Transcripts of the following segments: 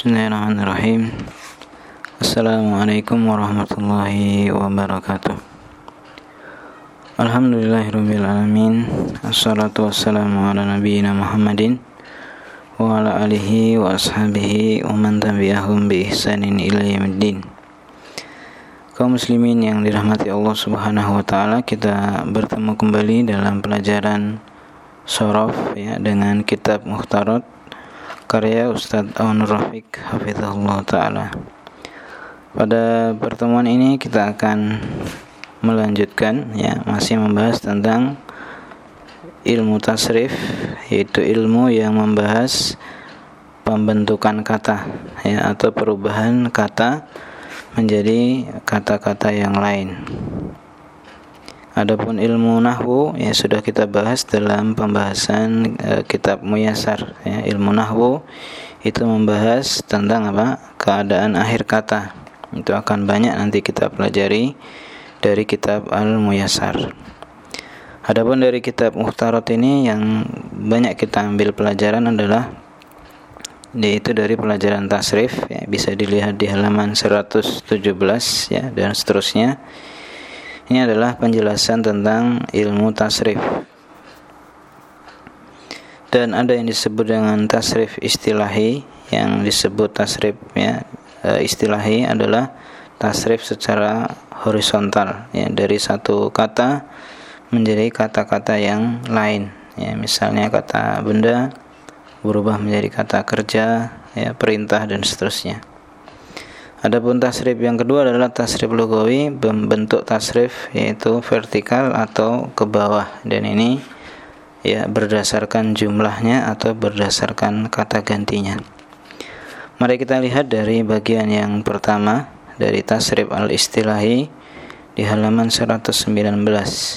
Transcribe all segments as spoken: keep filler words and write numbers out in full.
Bismillahirrahmanirrahim. Assalamualaikum warahmatullahi wabarakatuh. Alhamdulillahirabbil alamin. Assalatu wassalamu ala nabiyyina Muhammadin wa ala alihi wa ashabihi wa man tabi'ahum bi ihsanin ila yaumiddin. Kaum muslimin yang dirahmati Allah Subhanahu wa taala, kita bertemu kembali dalam pelajaran Shorof ya dengan kitab Mukhtarat karya Ustadz Aun Rafiq hafizahullah ta'ala. Pada pertemuan ini kita akan melanjutkan ya, masih membahas tentang ilmu tasrif, yaitu ilmu yang membahas pembentukan kata ya, atau perubahan kata menjadi kata-kata yang lain. Adapun ilmu nahwu ya sudah kita bahas dalam pembahasan e, kitab Muyassar ya. Ilmu nahwu itu membahas tentang apa? Keadaan akhir kata. Itu akan banyak nanti kita pelajari dari kitab Al-Muyassar. Adapun dari kitab Mukhtarat ini yang banyak kita ambil pelajaran adalah yaitu dari pelajaran tasrif ya, bisa dilihat di halaman seratus tujuh belas ya dan seterusnya. Ini adalah penjelasan tentang ilmu tasrif. Dan ada yang disebut dengan tasrif istilahi. Yang disebut tasrif ya, istilahi adalah tasrif secara horizontal ya, dari satu kata menjadi kata-kata yang lain ya, misalnya kata benda berubah menjadi kata kerja ya, perintah dan seterusnya. Adapun tasrif yang kedua adalah tasrif lugawi, bentuk tasrif yaitu vertikal atau ke bawah, dan ini ya berdasarkan jumlahnya atau berdasarkan kata gantinya. Mari kita lihat dari bagian yang pertama dari tasrif al-istilahi di halaman seratus sembilan belas.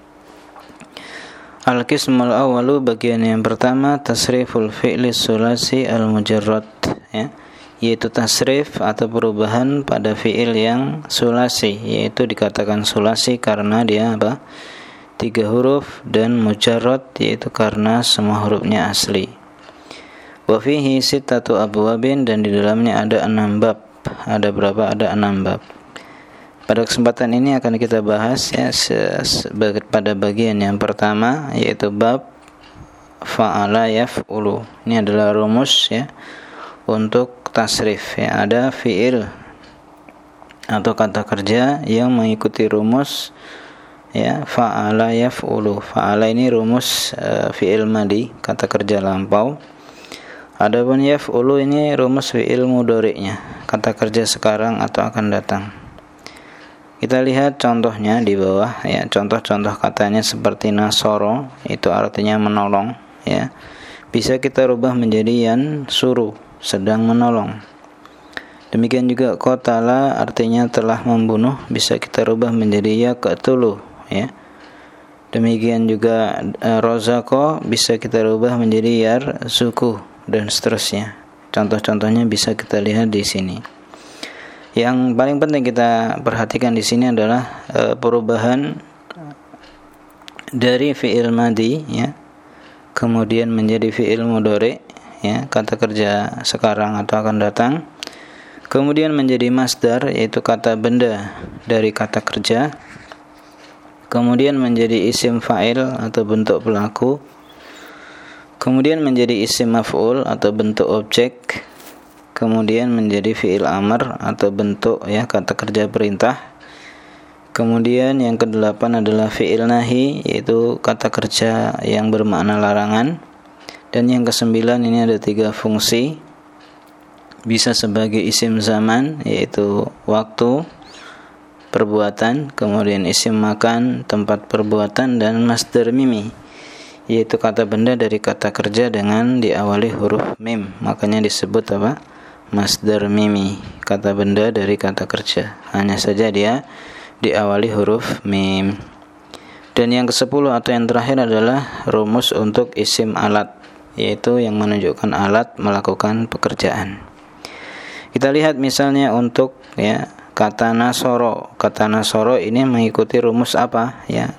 Al-qismul awwalu, bagian yang pertama, tasriful fi'li sulasi al-mujarrad ya, yaitu tasrif atau perubahan pada fi'il yang sulasi, yaitu dikatakan sulasi karena dia apa? Tiga huruf, dan mujarrad yaitu karena semua hurufnya asli. Wa fihi sittatu abwabin, dan di dalamnya ada enam bab. Ada berapa? Ada enam bab. Pada kesempatan ini akan kita bahas ya pada bagian yang pertama, yaitu bab fa'ala yaf'ulu. Ini adalah rumus ya untuk tasrif ya. Ada fi'il atau kata kerja yang mengikuti rumus ya fa'ala yaf'ulu. Fa'ala ini rumus uh, fi'il madi, kata kerja lampau. Adapun yaf'ulu ini rumus fi'il mudhari'nya, kata kerja sekarang atau akan datang. Kita lihat contohnya di bawah ya. Contoh-contoh katanya seperti nasoro, itu artinya menolong ya. Bisa kita rubah menjadi yan suruh, sedang menolong. Demikian juga qatala artinya telah membunuh, bisa kita rubah menjadi yaqtulu ya. Demikian juga e, rozaqo bisa kita rubah menjadi yarzuqu dan seterusnya. Contoh-contohnya bisa kita lihat di sini. Yang paling penting kita perhatikan di sini adalah e, perubahan dari fi'il madi ya, kemudian menjadi fi'il mudhari ya, kata kerja sekarang atau akan datang, kemudian menjadi masdar yaitu kata benda dari kata kerja, kemudian menjadi isim fa'il atau bentuk pelaku, kemudian menjadi isim maf'ul atau bentuk objek, kemudian menjadi fi'il amr atau bentuk ya kata kerja perintah. Kemudian yang kedelapan adalah fi'il nahi, yaitu kata kerja yang bermakna larangan. Dan yang kesembilan ini ada tiga fungsi, bisa sebagai isim zaman yaitu waktu, perbuatan, kemudian isim makan, tempat perbuatan, dan masdar mimi yaitu kata benda dari kata kerja dengan diawali huruf mim, makanya disebut apa? Masdar mimi, kata benda dari kata kerja, hanya saja dia diawali huruf mim. Dan yang kesepuluh atau yang terakhir adalah rumus untuk isim alat, yaitu yang menunjukkan alat melakukan pekerjaan. Kita lihat misalnya untuk ya kata nasoro. Kata nasoro ini mengikuti rumus apa ya?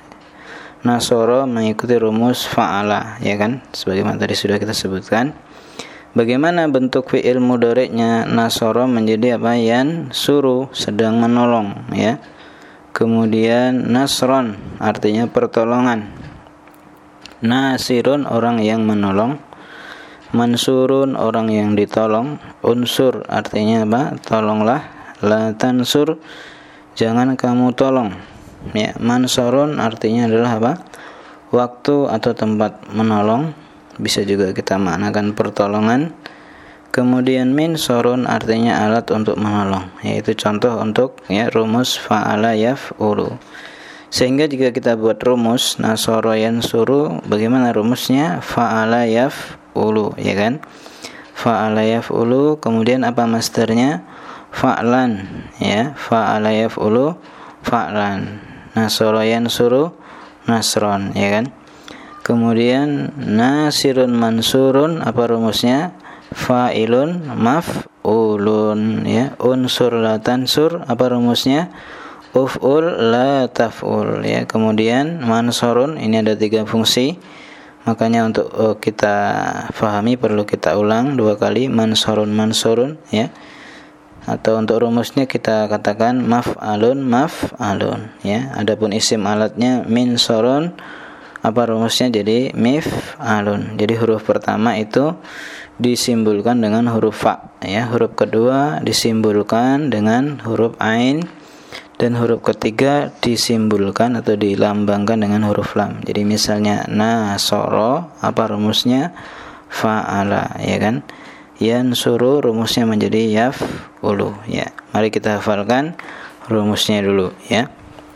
Nasoro mengikuti rumus fa'ala ya kan, sebagaimana tadi sudah kita sebutkan. Bagaimana bentuk fi'il mudhari'nya nasara menjadi apa? Yan suru, sedang menolong, ya. Kemudian nasron artinya pertolongan. Nasirun orang yang menolong. Mansurun orang yang ditolong. Unsur artinya apa? Tolonglah. La tansur jangan kamu tolong. Ya, mansurun artinya adalah apa? Waktu atau tempat menolong. Bisa juga kita maknakan pertolongan. Kemudian min sorun artinya alat untuk menolong, yaitu contoh untuk ya rumus fa'ala yaf'ulu. Sehingga jika kita buat rumus nasara yansuru, bagaimana rumusnya? Fa'ala yaf'ulu, ya kan? Fa'ala yaf'ulu, kemudian apa masdarnya? Fa'lan, ya. Fa'ala yaf'ulu fa'lan. Nasara yansuru nasron, ya kan? Kemudian nasirun mansurun, apa rumusnya? Fa'ilun maf'ulun, ya. Unsur la tansur, apa rumusnya? Uf'ul la taf'ul, ya. Kemudian mansurun, ini ada tiga fungsi, makanya untuk uh, kita fahami perlu kita ulang dua kali. Mansurun mansurun, ya. Atau untuk rumusnya kita katakan maf'alun maf'alun, ya. Adapun isim alatnya min sorun, apa rumusnya? Jadi mif'alun. Jadi huruf pertama itu disimbolkan dengan huruf fa, ya. Huruf kedua disimbolkan dengan huruf ain, dan huruf ketiga disimbolkan atau dilambangkan dengan huruf lam. Jadi misalnya nasoro, apa rumusnya? Fa'ala, ya kan? Yansuru rumusnya menjadi yaf'ulu, ya. Mari kita hafalkan rumusnya dulu, ya.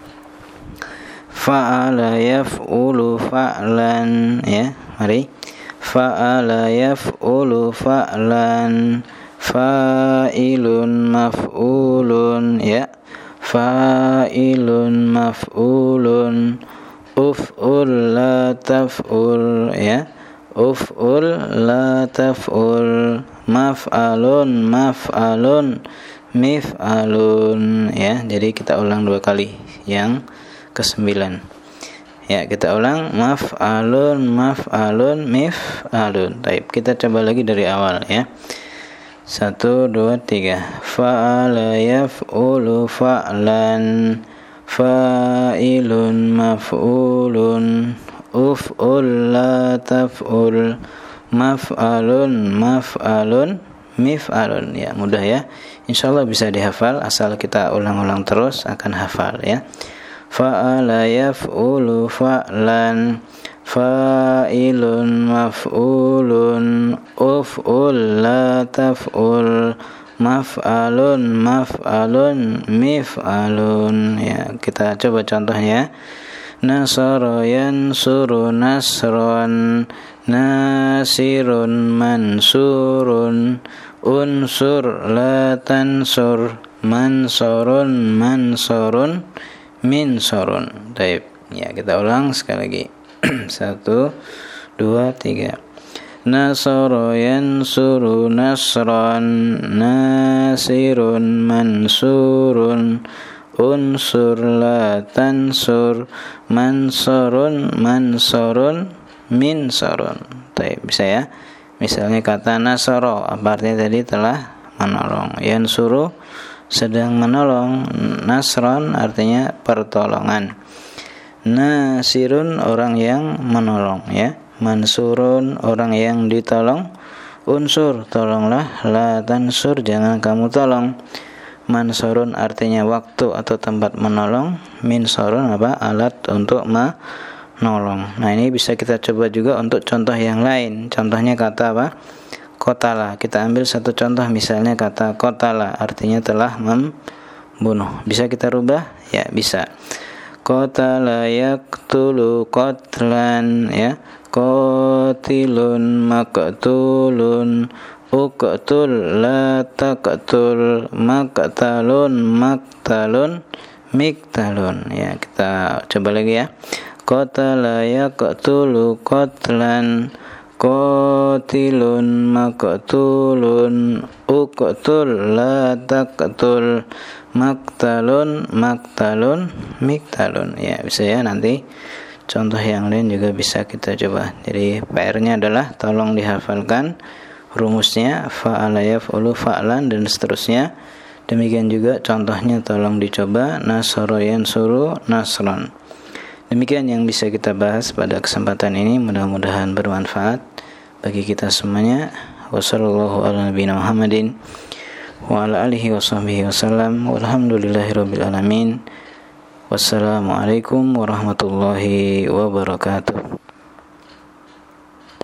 Fa'ala yaf'ulu fa'lan, ya. Mari. Fa'ala yaf'ulu fa'lan, fa'ilun maf'ulun, ya. Fa'ilun maf'ulun, uf'ul la taf'ul, ya. Uf'ul la taf'ul, maf'alun maf'alun mif'alun, ya. Jadi kita ulang dua kali yang kesembilan, ya. Kita ulang maf'alun maf'alun mif'alun. Baik, kita coba lagi dari awal, ya. Satu, dua, tiga. Fa'ala yaf'ulu fa'lan, fa'ilun maf'ulun, uf'ul la taf'ul, maf'alun maf'alun mif'alun, ya. Mudah, ya. Insyaallah bisa dihafal, asal kita ulang-ulang terus akan hafal, ya. Fa'ala yaf'ulu fa'lan, fa'ilun maf'ulun, uf'ul la taf'ul, maf'alun maf'alun mif'alun, ya. Kita coba contohnya. Nasara yansuru nasron, nasirun mansurun, unsur la tansur, mansurun mansurun minsurun. Baik, ya. Kita ulang sekali lagi. Satu, dua, tiga. Nasara yansuru nasran, nasirun mansurun, unsur la tansur, mansurun mansurun minsurun. Baik, bisa, ya. Misalnya kata nasara, apa artinya tadi? Telah menolong. Yansuru sedang menolong. Nasron artinya pertolongan. Nasirun orang yang menolong, ya. Mansurun orang yang ditolong. Unsur tolonglah, la tansur jangan kamu tolong. Mansurun artinya waktu atau tempat menolong. Minsurun apa? Alat untuk menolong. Nah, ini bisa kita coba juga untuk contoh yang lain. Contohnya kata apa? Qatala. Kita ambil satu contoh, misalnya kata qatala artinya telah membunuh. Bisa kita rubah? Ya, bisa. Qatala yaqtulu qatlan, ya. Qatilun maqtulun, uqtul la taqtul, maqtalun maqtalun miqtalun, ya. Kita coba lagi, ya. Qatala yaqtulu qatlan, qatilun maqtulun, uqtul la taqtul, maqtalun maqtalun miqtalun, ya. Bisa, ya. Nanti contoh yang lain juga bisa kita coba. Jadi P R-nya adalah tolong dihafalkan rumusnya fa'ala yaf'ulu fa'lan dan seterusnya. Demikian juga contohnya tolong dicoba nasara yansuru nasran. Demikian yang bisa kita bahas pada kesempatan ini, mudah-mudahan bermanfaat bagi kita semuanya. Wassallallahu ala nabiyina Muhammadin wa ala alihi washabbihi wasallam walhamdulillahirabbil alamin. Wassalamualaikum warahmatullahi wabarakatuh.